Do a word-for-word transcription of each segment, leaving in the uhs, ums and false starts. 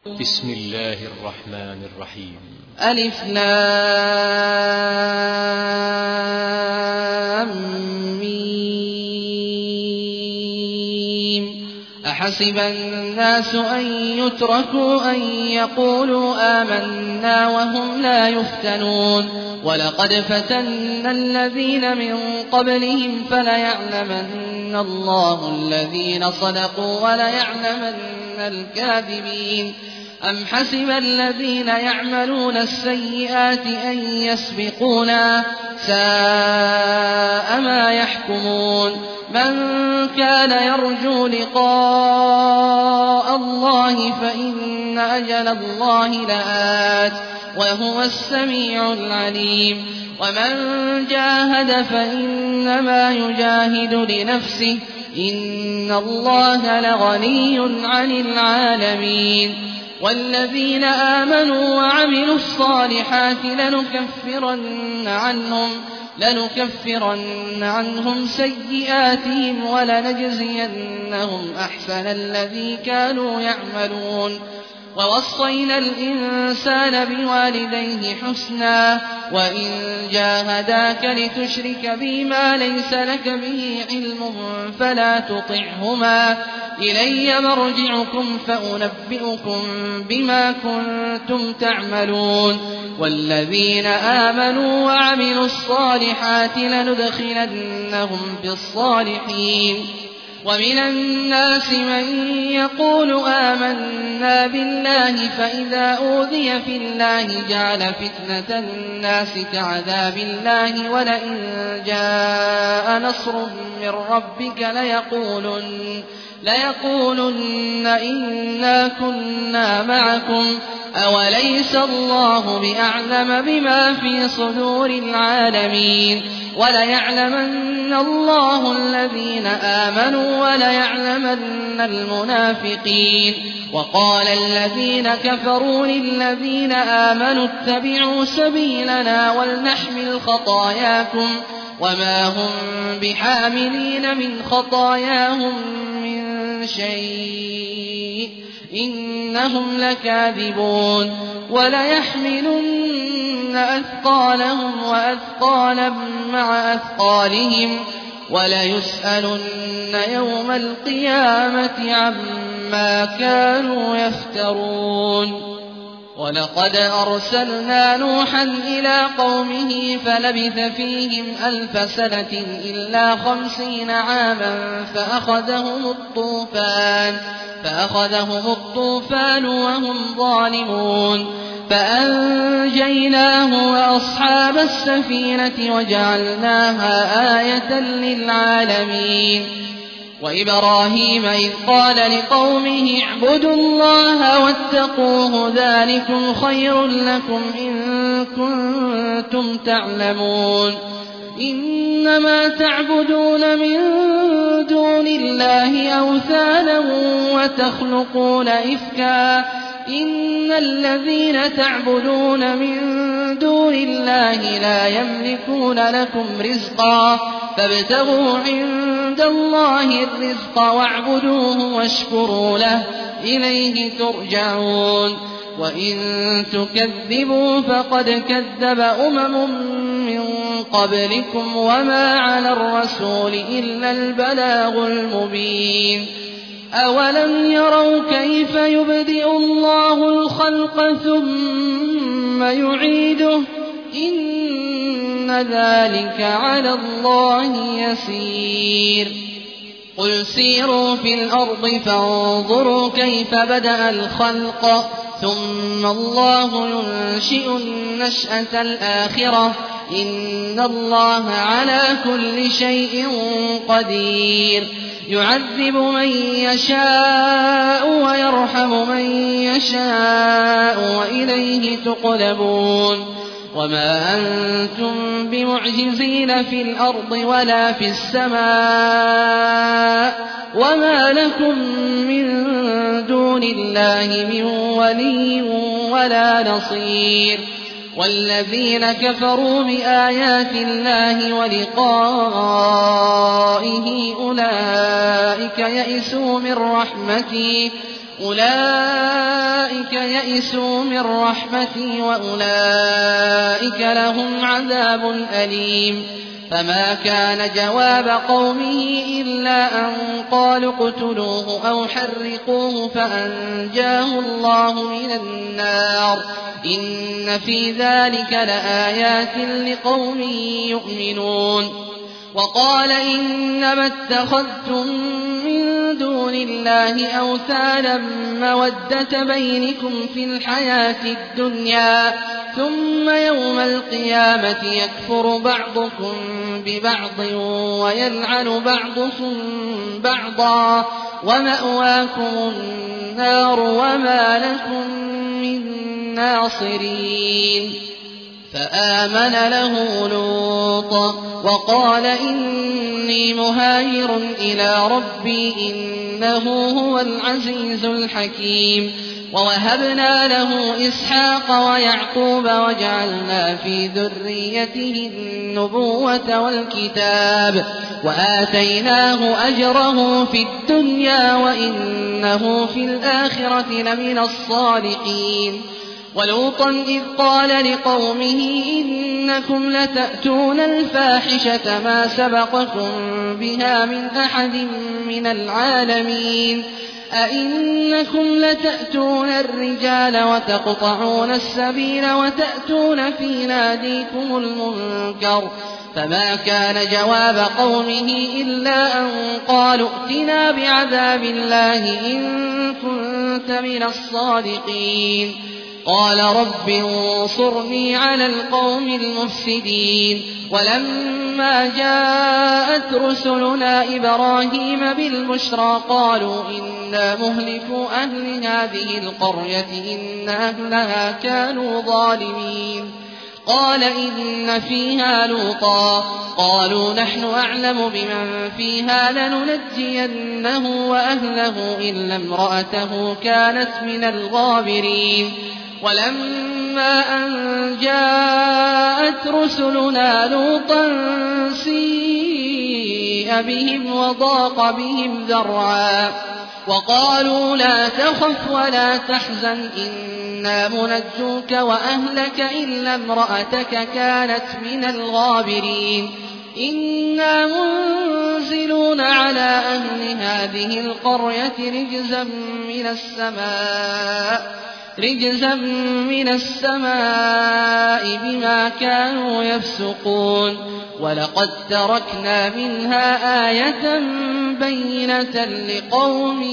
بسم الله الرحمن الرحيم. ألف لام ميم. أحسب الناس أن يتركوا أن يقولوا آمنا وهم لا يفتنون ولقد فتنا الذين من قبلهم فليعلمن الله الذين صدقوا وليعلمن الكاذبين. أم حسب الذين يعملون السيئات أن يسبقونا ساء ما يحكمون. من كان يرجو لقاء الله فإن أجل الله لآت وهو السميع العليم. ومن جاهد فإنما يجاهد لنفسه إن الله لغني عن العالمين. والذين آمنوا وعملوا الصالحات لنكفرن عنهم لنكفرن عنهم سيئاتهم ولنجزينهم أحسن الذي كانوا يعملون. ووصينا الإنسان بوالديه حسنا وإن جاهداك لتشرك بي ما ليس لك به علم فلا تطعهما إلي مرجعكم فأنبئكم بما كنتم تعملون. والذين آمنوا وعملوا الصالحات لندخلنهم في الصالحين. ومن الناس من يقول آمنا بالله فإذا أوذي في الله جعل فتنة الناس كعذاب الله ولئن جاء نصر من ربك ليقولن ليقولن إنا كنا معكم أوليس الله بأعلم بما في صدور العالمين. وليعلمن الله الذين آمنوا وليعلمن المنافقين. وقال الذين كفروا للذين آمنوا اتبعوا سبيلنا ولنحمل خطاياكم وما هم بحاملين من خطاياهم من شيء إنهم لكاذبون. وليحملن أثقالهم وأثقالا مع أثقالهم وليسألن يوم القيامة عما كانوا يفترون. ولقد أرسلنا نوحا إلى قومه فلبث فيهم ألف سنة إلا خمسين عاما فأخذهم الطوفان فأخذهم الطوفان وهم ظالمون فأنجيناه وأصحاب السفينة وجعلناها آية للعالمين. وإبراهيم إذ قال لقومه اعبدوا الله واتقوه ذلكم خير لكم إن كنتم تعلمون. إنما تعبدون من دون الله أوثانا وتخلقون إفكا إن الذين تعبدون من دون الله لا يملكون لكم رزقا فابتغوا عند الله الرزق واعبدوه واشكروا له إليه ترجعون. وإن تكذبوا فقد كذب أمم من قبلكم وما على الرسول إلا البلاغ المبين. أولم يروا كيف يبدئ الله الخلق ثم يعيده إن ذلك على الله يسير. قل سيروا في الأرض فانظروا كيف بدأ الخلق ثم الله ينشئ النشأة الآخرة إن الله على كل شيء قدير. يعذب من يشاء ويرحم من يشاء وإليه تقلبون. وما أنتم بمعجزين في الأرض ولا في السماء وما لكم من دون الله من ولي ولا نصير. والذين كفروا بآيات الله ولقائه أولئك يئسوا من رحمتي أولئك يئسوا من رحمتي وأولئك لهم عذاب أليم فما كان جواب قومه إلا أن قالوا اقتلوه أو حرقوه فأنجاه الله من النار إن في ذلك لآيات لقوم يؤمنون وقال إنما اتخذتم من دون الله أوثانا مودة بينكم في الحياة الدنيا ثم يوم القيامة يكفر بعضكم ببعض ويلعن بعضكم بعضا ومأواكم النار وما لكم من ناصرين فآمن له لوط وقال إني مهاجر إلى ربي إنه هو العزيز الحكيم ووهبنا له إسحاق ويعقوب وجعلنا في ذريته النبوة والكتاب وآتيناه أجره في الدنيا وإنه في الآخرة لمن الصالحين ولوطا إذ قال لقومه إنكم لتأتون الفاحشة ما سبقكم بها من أحد من العالمين أئنكم لتأتون الرجال وتقطعون السبيل وتأتون في ناديكم المنكر فما كان جواب قومه إلا أن قالوا ائتنا بعذاب الله إن كنت من الصادقين قال رب انصرني على القوم المفسدين ولما جاءت رسلنا إبراهيم بالبشرى قالوا إنا مهلكو أهل هذه القرية إن أهلها كانوا ظالمين قال إن فيها لوطا قالوا نحن أعلم بمن فيها لننجينه وأهله إلا امرأته كانت من الغابرين ولما أن جاءت رسلنا لوطا سيء بهم وضاق بهم ذرعا وقالوا لا تخف ولا تحزن إنا منجوك وأهلك إلا امرأتك كانت من الغابرين إنا منزلون على أهل هذه القرية رجزا من السماء رجزا من السماء بما كانوا يفسقون ولقد تركنا منها آية بينة لقوم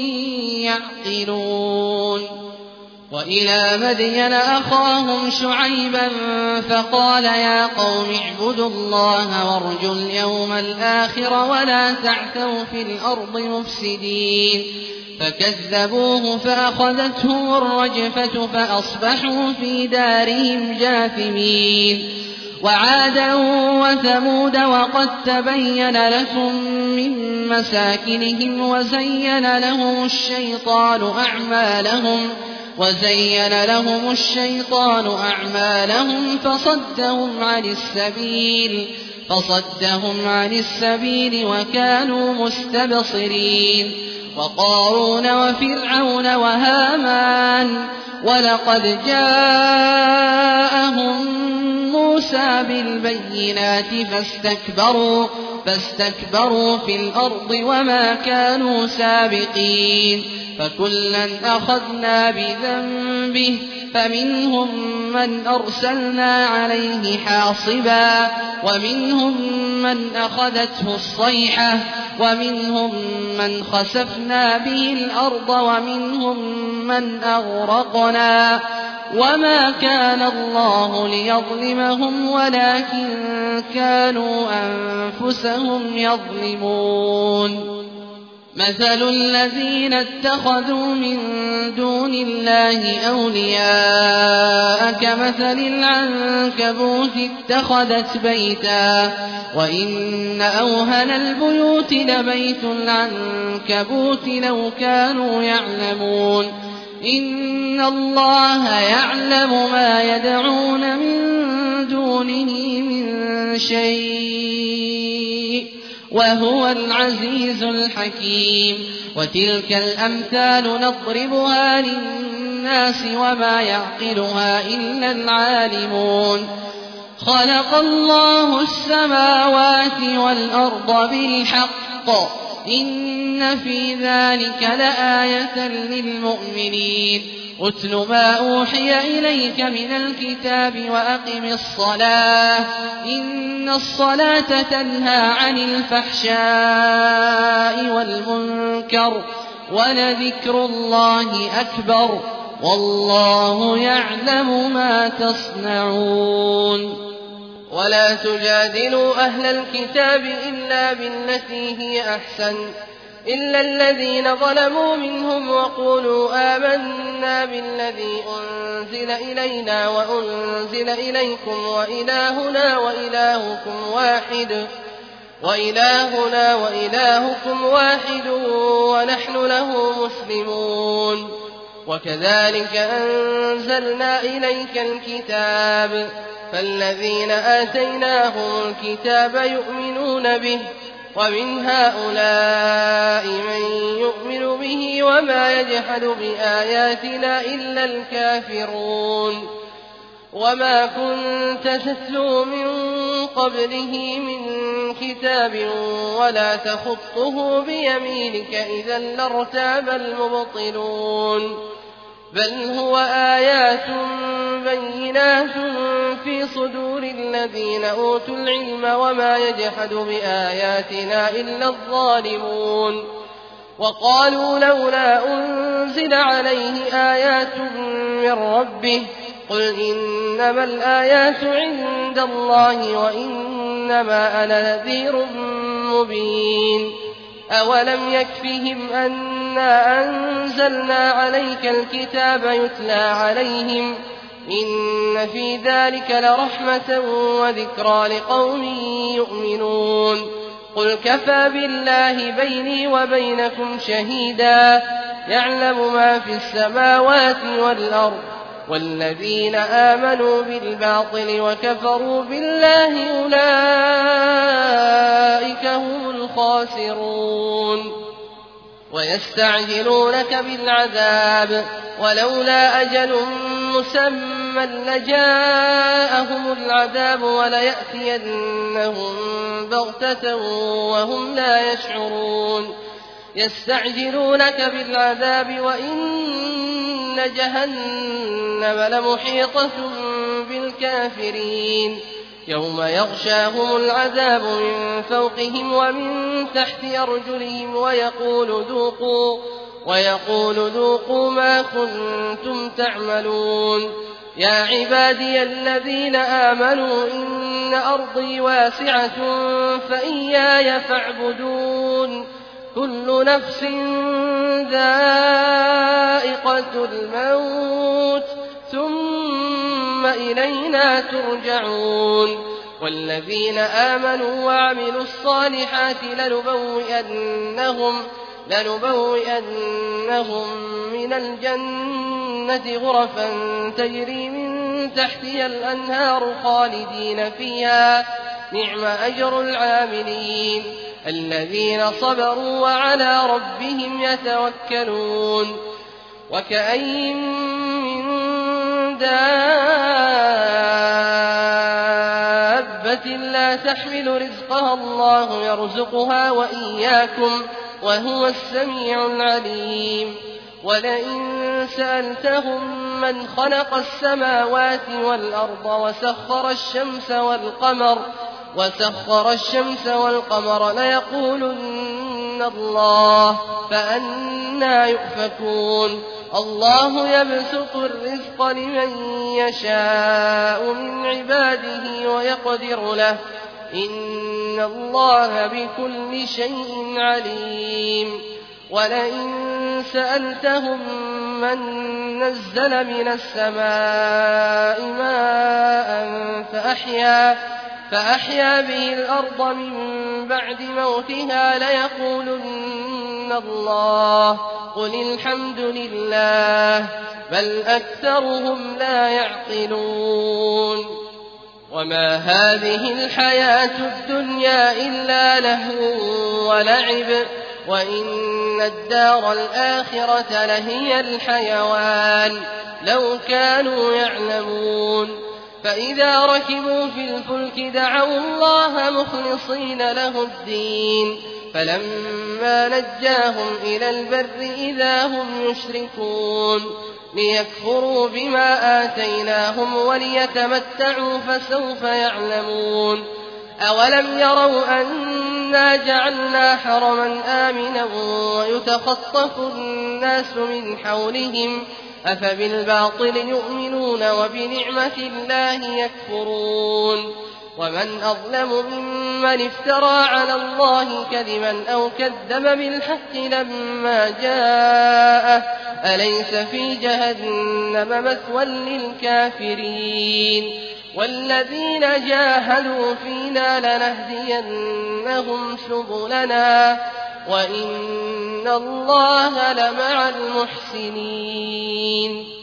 يعقلون وإلى مدين أخاهم شعيبا فقال يا قوم اعبدوا الله وارجوا اليوم الآخر ولا تعثوا في الأرض مفسدين فكذبوه فأخذتهم الرجفة فأصبحوا في دارهم جاثمين وعادا وثمود وقد تبين لكم من مساكنهم وزين لهم الشيطان أعمالهم وزين لهم الشيطان أعمالهم فصدهم عن السبيل فصدهم عن السبيل وكانوا مستبصرين وقارون وفرعون وهامان ولقد جاءهم موسى بالبينات فاستكبروا فاستكبروا في الأرض وما كانوا سابقين فكلا أخذنا بذنبه فمنهم من أرسلنا عليه حاصبا ومنهم من أخذته الصيحة ومنهم من خسفنا به الأرض ومنهم من أغرقنا وما كان الله ليظلمهم ولكن كانوا أنفسهم يظلمون مثل الذين اتخذوا من دون الله أولياء كمثل العنكبوت اتخذت بيتا وإن أوهن البيوت لبيت العنكبوت لو كانوا يعلمون إن الله يعلم ما يدعون من دونه من شيء وهو العزيز الحكيم وتلك الأمثال نضربها للناس وما يعقلها إلا العالمون خلق الله السماوات والأرض بالحق إن في ذلك لآية للمؤمنين اتل ما أوحي إليك من الكتاب وأقم الصلاة إن الصلاة تنهى عن الفحشاء والمنكر ولذكر الله أكبر والله يعلم ما تصنعون ولا تجادلوا أهل الكتاب إلا بالتي هي أحسن إلا الذين ظلموا منهم وقولوا آمنا بالذي أنزل إلينا وأنزل إليكم وإلهنا وإلهكم واحد وإلهنا وإلهكم واحد ونحن له مسلمون وكذلك أنزلنا إليك الكتاب فالذين آتيناهم الكتاب يؤمنون به ومن هؤلاء من يؤمن به وما يجحد بآياتنا إلا الكافرون وما كنت تتلو من قبله من كتاب ولا تخطه بيمينك إذا لارتاب المبطلون بل هو آيات بينات في صدور الذين أوتوا العلم وما يجحد بآياتنا إلا الظالمون وقالوا لولا أنزل عليه آيات من ربه قل إنما الآيات عند الله وإنما أنا نذير مبين أولم يكفهم أنا أنزلنا عليك الكتاب يتلى عليهم إن في ذلك لرحمة وذكرى لقوم يؤمنون قل كفى بالله بيني وبينكم شهيدا يعلم ما في السماوات والأرض والذين آمنوا بالباطل وكفروا بالله أولئك هم الخاسرون ويستعجلونك بالعذاب ولولا أجل مسمى لجاءهم العذاب وليأتينهم بغتة وهم لا يشعرون يستعجلونك بالعذاب وإن جهنم لمحيطة بالكافرين يوم يغشاهم العذاب من فوقهم ومن تحت أرجلهم ويقول ذوقوا ويقول ذوقوا ما كنتم تعملون يا عبادي الذين آمنوا إن أرضي واسعة فإياي فاعبدون كل نفس ذائقة الموت ثم إلينا ترجعون والذين آمنوا وعملوا الصالحات لنبوئنهم لنبوئنهم من الجنة غرفا تجري من تحتها الأنهار خالدين فيها نعم أجر العاملين الذين صبروا وعلى ربهم يتوكلون وكأي من دابة لا تحمل رزقها الله يرزقها وإياكم وهو السميع العليم ولئن سألتهم من خلق السماوات والأرض وسخر الشمس والقمر وسخر الشمس والقمر ليقولن الله فأنى يؤفكون الله يبسط الرزق لمن يشاء من عباده ويقدر له إن الله بكل شيء عليم ولئن سألتهم من نزل من السماء ماء فأحيا فأحيا به الأرض من بعد موتها ليقولن الله قل الحمد لله بل أكثرهم لا يعقلون وما هذه الحياة الدنيا إلا لهو ولعب وإن الدار الآخرة لهي الحيوان لو كانوا يعلمون فإذا ركبوا في الفلك دعوا الله مخلصين له الدين فلما نجاهم إلى البر إذا هم يشركون ليكفروا بما آتيناهم وليتمتعوا فسوف يعلمون أولم يروا أنا جعلنا حرما آمنا ويتخطف الناس من حولهم أفبالباطل يؤمنون وبنعمة الله يكفرون ومن أظلم ممن افترى على الله كذبا أو كذب بالحق لما جاءه أليس في جهنم مثوى للكافرين والذين جاهدوا فينا لنهدينهم سبلنا وإن الله لمع المحسنين